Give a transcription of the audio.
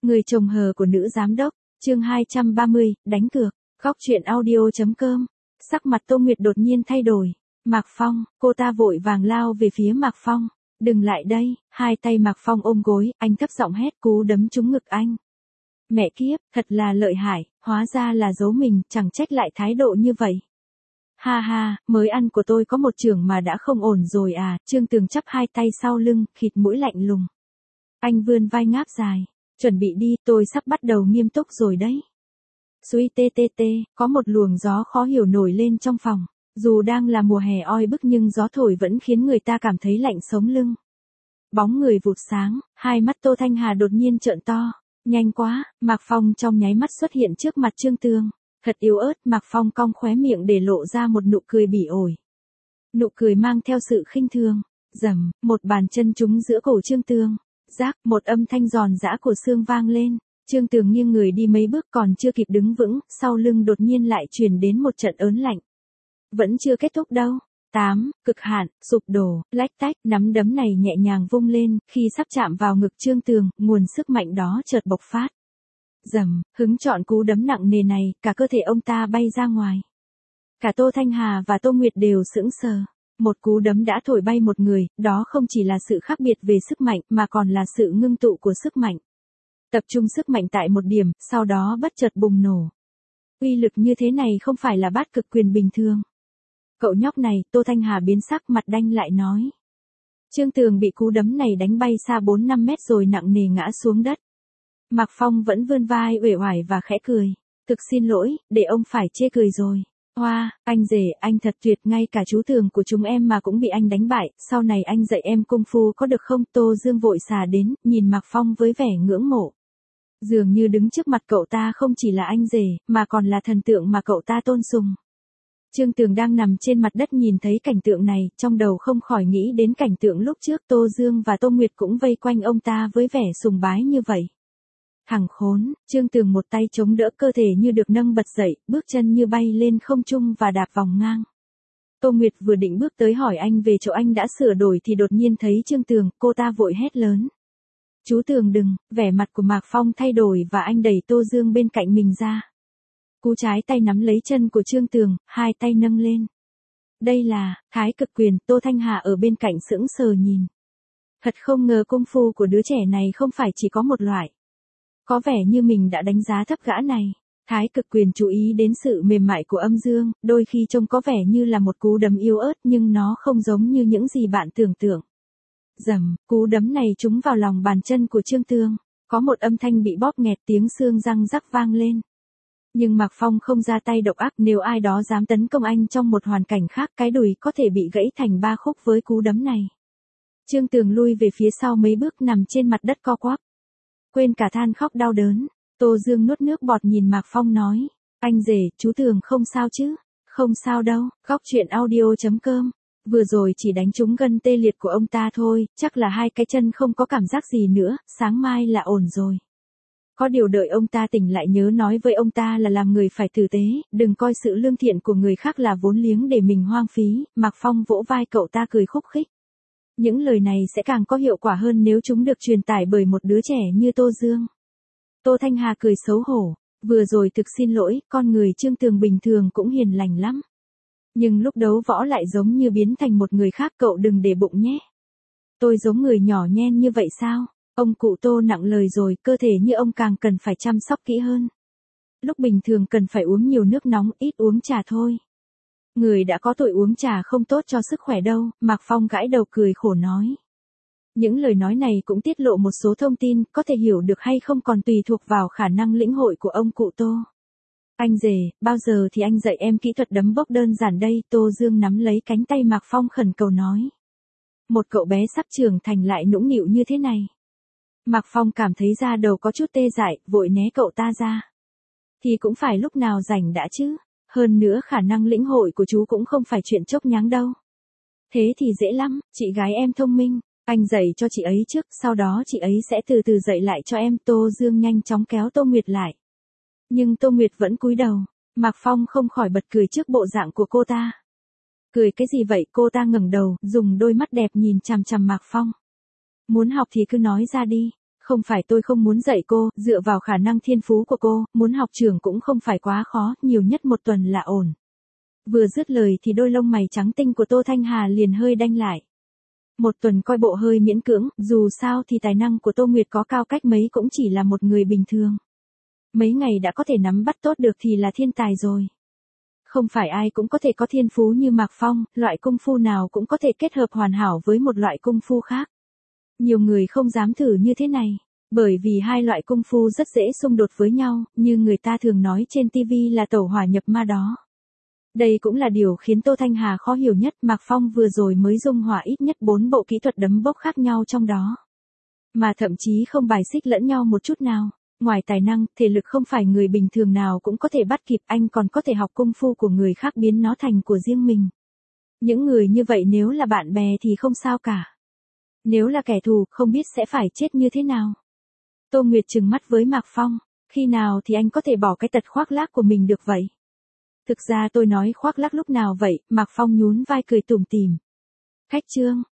Người chồng hờ của nữ giám đốc, chương 230, đánh cược, góc truyện audio.com. Sắc mặt Tô Nguyệt đột nhiên thay đổi. Mạc Phong, cô ta vội vàng lao về phía Mạc Phong. Đừng lại đây, hai tay Mạc Phong ôm gối, anh thấp giọng hét, cú đấm trúng ngực anh. Mẹ kiếp, thật là lợi hại, hóa ra là giấu mình, chẳng trách lại thái độ như vậy. Ha ha, mới ăn của tôi có một chưởng mà đã không ổn rồi à, Trương Tường chắp hai tay sau lưng, khịt mũi lạnh lùng. Anh vươn vai ngáp dài, chuẩn bị đi, tôi sắp bắt đầu nghiêm túc rồi đấy. Suy tê tê tê, có một luồng gió khó hiểu nổi lên trong phòng. Dù đang là mùa hè oi bức nhưng gió thổi vẫn khiến người ta cảm thấy lạnh sống lưng. Bóng người vụt sáng, hai mắt Tô Thanh Hà đột nhiên trợn to. Nhanh quá, Mạc Phong trong nháy mắt xuất hiện trước mặt Trương Tường. Thật yếu ớt, Mạc Phong cong khóe miệng để lộ ra một nụ cười bỉ ổi. Nụ cười mang theo sự khinh thường. Rầm, một bàn chân trúng giữa cổ Trương Tường. Rác, một âm thanh giòn giã của xương vang lên. Trương Tường nghiêng người đi mấy bước còn chưa kịp đứng vững, sau lưng đột nhiên lại truyền đến một trận ớn lạnh. Vẫn chưa kết thúc đâu. 8, cực hạn, sụp đổ, lách tách, nắm đấm này nhẹ nhàng vung lên, khi sắp chạm vào ngực Trương Tường, nguồn sức mạnh đó chợt bộc phát. Rầm, hứng chọn cú đấm nặng nề này, cả cơ thể ông ta bay ra ngoài. Cả Tô Thanh Hà và Tô Nguyệt đều sững sờ. Một cú đấm đã thổi bay một người, đó không chỉ là sự khác biệt về sức mạnh, mà còn là sự ngưng tụ của sức mạnh. Tập trung sức mạnh tại một điểm, sau đó bất chợt bùng nổ. Uy lực như thế này không phải là bát cực quyền bình thường. Cậu nhóc này, Tô Thanh Hà biến sắc mặt đanh lại nói. Trương Tường bị cú đấm này đánh bay xa 4-5 mét rồi nặng nề ngã xuống đất. Mạc Phong vẫn vươn vai uể oải và khẽ cười. Thực xin lỗi, để ông phải chê cười rồi. Hoa, anh rể, anh thật tuyệt, ngay cả chú Tường của chúng em mà cũng bị anh đánh bại, sau này anh dạy em cung phu có được không? Tô Dương vội xà đến, nhìn Mạc Phong với vẻ ngưỡng mộ. Dường như đứng trước mặt cậu ta không chỉ là anh rể, mà còn là thần tượng mà cậu ta tôn sùng. Trương Tường đang nằm trên mặt đất nhìn thấy cảnh tượng này, trong đầu không khỏi nghĩ đến cảnh tượng lúc trước Tô Dương và Tô Nguyệt cũng vây quanh ông ta với vẻ sùng bái như vậy. Thằng khốn, Trương Tường một tay chống đỡ cơ thể như được nâng bật dậy, bước chân như bay lên không trung và đạp vòng ngang. Tô Nguyệt vừa định bước tới hỏi anh về chỗ anh đã sửa đổi thì đột nhiên thấy Trương Tường, cô ta vội hét lớn. Chú Tường đừng, vẻ mặt của Mạc Phong thay đổi và anh đẩy Tô Dương bên cạnh mình ra. Cú trái tay nắm lấy chân của Trương Tường, hai tay nâng lên. Đây là thái cực quyền, Tô Thanh Hà ở bên cạnh sững sờ nhìn. Thật không ngờ công phu của đứa trẻ này không phải chỉ có một loại. Có vẻ như mình đã đánh giá thấp gã này. Thái cực quyền chú ý đến sự mềm mại của âm dương, đôi khi trông có vẻ như là một cú đấm yếu ớt nhưng nó không giống như những gì bạn tưởng tượng. Rầm, cú đấm này trúng vào lòng bàn chân của Trương Tường. Có một âm thanh bị bóp nghẹt, tiếng xương răng rắc vang lên. Nhưng Mạc Phong không ra tay độc ác, nếu ai đó dám tấn công anh trong một hoàn cảnh khác, cái đùi có thể bị gãy thành 3 khúc với cú đấm này. Trương Tường lui về phía sau mấy bước nằm trên mặt đất co quắp. Quên cả than khóc đau đớn, Tô Dương nuốt nước bọt nhìn Mạc Phong nói. Anh rể, chú Tường không sao chứ? Không sao đâu, góc truyện audio.com. Vừa rồi chỉ đánh trúng gân tê liệt của ông ta thôi, chắc là hai cái chân không có cảm giác gì nữa, sáng mai là ổn rồi. Có điều đợi ông ta tỉnh lại nhớ nói với ông ta là làm người phải tử tế, đừng coi sự lương thiện của người khác là vốn liếng để mình hoang phí. Mạc Phong vỗ vai cậu ta cười khúc khích. Những lời này sẽ càng có hiệu quả hơn nếu chúng được truyền tải bởi một đứa trẻ như Tô Dương. Tô Thanh Hà cười xấu hổ. Vừa rồi thực xin lỗi, con người Trương Tường bình thường cũng hiền lành lắm. Nhưng lúc đấu võ lại giống như biến thành một người khác, cậu đừng để bụng nhé. Tôi giống người nhỏ nhen như vậy sao? Ông cụ Tô nặng lời rồi, cơ thể như ông càng cần phải chăm sóc kỹ hơn. Lúc bình thường cần phải uống nhiều nước nóng, ít uống trà thôi. Người đã có tuổi uống trà không tốt cho sức khỏe đâu, Mạc Phong gãi đầu cười khổ nói. Những lời nói này cũng tiết lộ một số thông tin, có thể hiểu được hay không còn tùy thuộc vào khả năng lĩnh hội của ông cụ Tô. Anh rể, bao giờ thì anh dạy em kỹ thuật đấm bốc đơn giản đây? Tô Dương nắm lấy cánh tay Mạc Phong khẩn cầu nói. Một cậu bé sắp trưởng thành lại nũng nịu như thế này. Mạc Phong cảm thấy da đầu có chút tê dại, vội né cậu ta ra. Thì cũng phải lúc nào rảnh đã chứ. Hơn nữa khả năng lĩnh hội của chú cũng không phải chuyện chốc nháng đâu. Thế thì dễ lắm, chị gái em thông minh. Anh dạy cho chị ấy trước, sau đó chị ấy sẽ từ từ dạy lại cho em. Tô Dương nhanh chóng kéo Tô Nguyệt lại. Nhưng Tô Nguyệt vẫn cúi đầu. Mạc Phong không khỏi bật cười trước bộ dạng của cô ta. Cười cái gì vậy? Cô ta ngẩng đầu, dùng đôi mắt đẹp nhìn chằm chằm Mạc Phong. Muốn học thì cứ nói ra đi. Không phải tôi không muốn dạy cô, dựa vào khả năng thiên phú của cô, muốn học trưởng cũng không phải quá khó, nhiều nhất một tuần là ổn. Vừa dứt lời thì đôi lông mày trắng tinh của Tô Thanh Hà liền hơi đanh lại. Một tuần coi bộ hơi miễn cưỡng, dù sao thì tài năng của Tô Nguyệt có cao cách mấy cũng chỉ là một người bình thường. Mấy ngày đã có thể nắm bắt tốt được thì là thiên tài rồi. Không phải ai cũng có thể có thiên phú như Mạc Phong, loại công phu nào cũng có thể kết hợp hoàn hảo với một loại công phu khác. Nhiều người không dám thử như thế này, bởi vì hai loại công phu rất dễ xung đột với nhau, như người ta thường nói trên TV là tẩu hỏa nhập ma đó. Đây cũng là điều khiến Tô Thanh Hà khó hiểu nhất, Mạc Phong vừa rồi mới dung hòa ít nhất 4 bộ kỹ thuật đấm bốc khác nhau trong đó. Mà thậm chí không bài xích lẫn nhau một chút nào. Ngoài tài năng, thể lực không phải người bình thường nào cũng có thể bắt kịp, anh còn có thể học công phu của người khác biến nó thành của riêng mình. Những người như vậy nếu là bạn bè thì không sao cả. Nếu là kẻ thù, không biết sẽ phải chết như thế nào. Tô Nguyệt trừng mắt với Mạc Phong, khi nào thì anh có thể bỏ cái tật khoác lác của mình được vậy? Thực ra tôi nói khoác lác lúc nào vậy? Mạc Phong nhún vai cười tủm tỉm. Khách Trương,